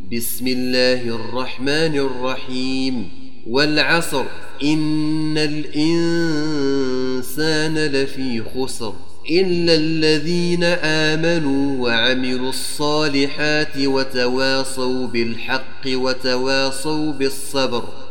بسم الله الرحمن الرحيم والعصر إن الإنسان لفي خسر إلا الذين آمنوا وعملوا الصالحات وتواصوا بالحق وتواصوا بالصبر